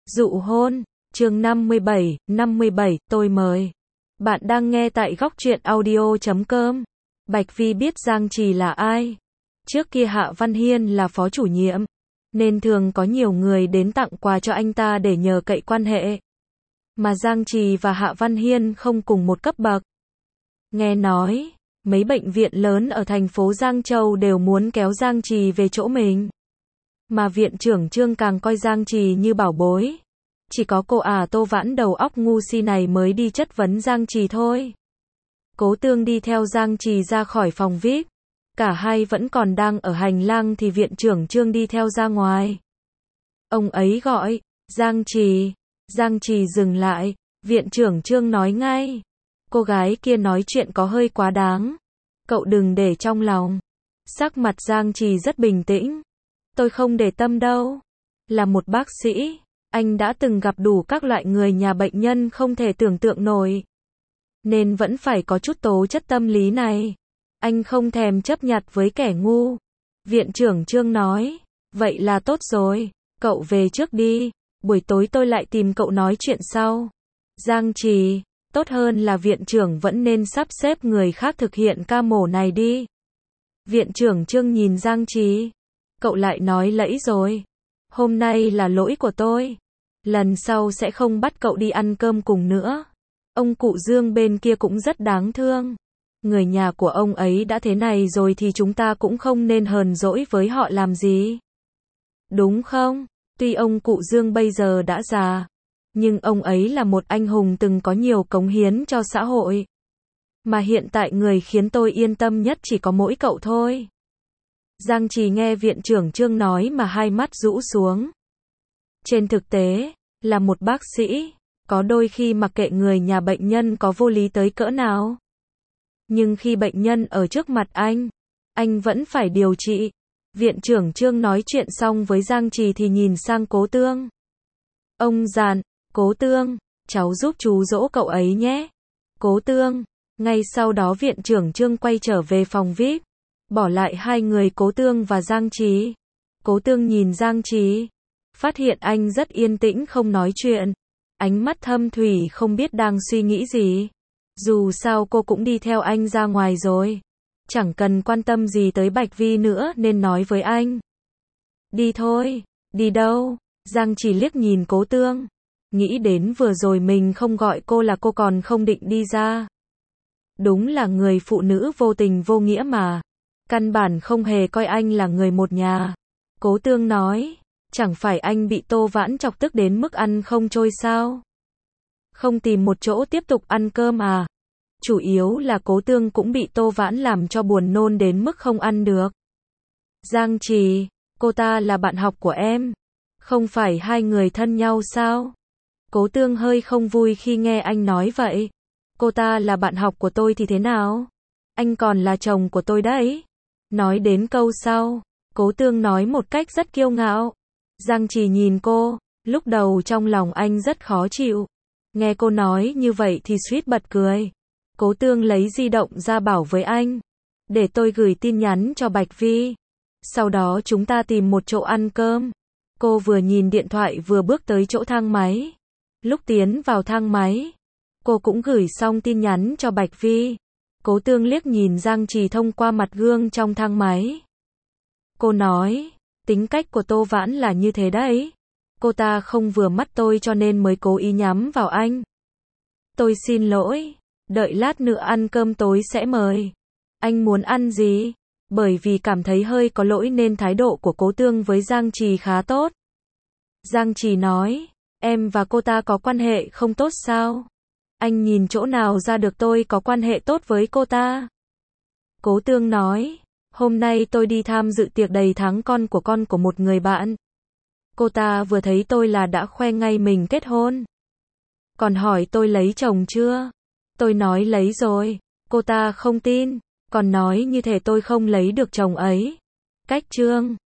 Dụ hôn, chương 57, tôi mời. Bạn đang nghe tại góc truyện audio.com. Bạch Vi biết Giang Trì là ai. Trước kia Hạ Văn Hiên là phó chủ nhiệm, nên thường có nhiều người đến tặng quà cho anh ta để nhờ cậy quan hệ. Mà Giang Trì và Hạ Văn Hiên không cùng một cấp bậc. Nghe nói, mấy bệnh viện lớn ở thành phố Giang Châu đều muốn kéo Giang Trì về chỗ mình. Mà viện trưởng Trương càng coi Giang Trì như bảo bối. Chỉ có cô Tô Vãn đầu óc ngu si này mới đi chất vấn Giang Trì thôi. Cố Tương đi theo Giang Trì ra khỏi phòng VIP. Cả hai vẫn còn đang ở hành lang thì viện trưởng Trương đi theo ra ngoài. Ông ấy gọi, Giang Trì. Giang Trì dừng lại, viện trưởng Trương nói ngay. Cô gái kia nói chuyện có hơi quá đáng. Cậu đừng để trong lòng. Sắc mặt Giang Trì rất bình tĩnh. Tôi không để tâm đâu. Là một bác sĩ, anh đã từng gặp đủ các loại người nhà bệnh nhân không thể tưởng tượng nổi. Nên vẫn phải có chút tố chất tâm lý này. Anh không thèm chấp nhặt với kẻ ngu. Viện trưởng Trương nói, vậy là tốt rồi, cậu về trước đi, buổi tối tôi lại tìm cậu nói chuyện sau. Giang Trì, tốt hơn là viện trưởng vẫn nên sắp xếp người khác thực hiện ca mổ này đi. Viện trưởng Trương nhìn Giang Trì, cậu lại nói lẫy rồi. Hôm nay là lỗi của tôi. Lần sau sẽ không bắt cậu đi ăn cơm cùng nữa. Ông cụ Dương bên kia cũng rất đáng thương. Người nhà của ông ấy đã thế này rồi thì chúng ta cũng không nên hờn dỗi với họ làm gì. Đúng không? Tuy ông cụ Dương bây giờ đã già, nhưng ông ấy là một anh hùng từng có nhiều cống hiến cho xã hội. Mà hiện tại người khiến tôi yên tâm nhất chỉ có mỗi cậu thôi. Giang Trì nghe viện trưởng Trương nói mà hai mắt rũ xuống. Trên thực tế, là một bác sĩ, có đôi khi mặc kệ người nhà bệnh nhân có vô lý tới cỡ nào. Nhưng khi bệnh nhân ở trước mặt anh vẫn phải điều trị. Viện trưởng Trương nói chuyện xong với Giang Trì thì nhìn sang Cố Tương. Ông dặn, Cố Tương, cháu giúp chú dỗ cậu ấy nhé. Cố Tương, ngay sau đó viện trưởng Trương quay trở về phòng VIP. Bỏ lại hai người Cố Tương và Giang Trì. Cố Tương nhìn Giang Trì, phát hiện anh rất yên tĩnh không nói chuyện. Ánh mắt thâm thủy không biết đang suy nghĩ gì. Dù sao cô cũng đi theo anh ra ngoài rồi. Chẳng cần quan tâm gì tới Bạch Vi nữa nên nói với anh. Đi thôi. Đi đâu? Giang Trì liếc nhìn Cố Tương. Nghĩ đến vừa rồi mình không gọi cô là cô còn không định đi ra. Đúng là người phụ nữ vô tình vô nghĩa mà. Căn bản không hề coi anh là người một nhà. Cố Tương nói, chẳng phải anh bị Tô Vãn chọc tức đến mức ăn không trôi sao? Không tìm một chỗ tiếp tục ăn cơm à? Chủ yếu là Cố Tương cũng bị Tô Vãn làm cho buồn nôn đến mức không ăn được. Giang Trì, cô ta là bạn học của em. Không phải hai người thân nhau sao? Cố Tương hơi không vui khi nghe anh nói vậy. Cô ta là bạn học của tôi thì thế nào? Anh còn là chồng của tôi đấy. Nói đến câu sau, Cố Tương nói một cách rất kiêu ngạo. Giang Trì nhìn cô, lúc đầu trong lòng anh rất khó chịu. Nghe cô nói như vậy thì suýt bật cười. Cố Tương lấy di động ra bảo với anh. Để tôi gửi tin nhắn cho Bạch Vi. Sau đó chúng ta tìm một chỗ ăn cơm. Cô vừa nhìn điện thoại vừa bước tới chỗ thang máy. Lúc tiến vào thang máy, cô cũng gửi xong tin nhắn cho Bạch Vi. Cố Tương liếc nhìn Giang Trì thông qua mặt gương trong thang máy. Cô nói, tính cách của Tô Vãn là như thế đấy. Cô ta không vừa mắt tôi cho nên mới cố ý nhắm vào anh. Tôi xin lỗi, đợi lát nữa ăn cơm tối sẽ mời. Anh muốn ăn gì? Bởi vì cảm thấy hơi có lỗi nên thái độ của Cố Tương với Giang Trì khá tốt. Giang Trì nói, em và cô ta có quan hệ không tốt sao? Anh nhìn chỗ nào ra được tôi có quan hệ tốt với cô ta? Cố Tương nói, hôm nay tôi đi tham dự tiệc đầy tháng con của một người bạn. Cô ta vừa thấy tôi là đã khoe ngay mình kết hôn. Còn hỏi tôi lấy chồng chưa? Tôi nói lấy rồi. Cô ta không tin, còn nói như thể tôi không lấy được chồng ấy. Cách Trương,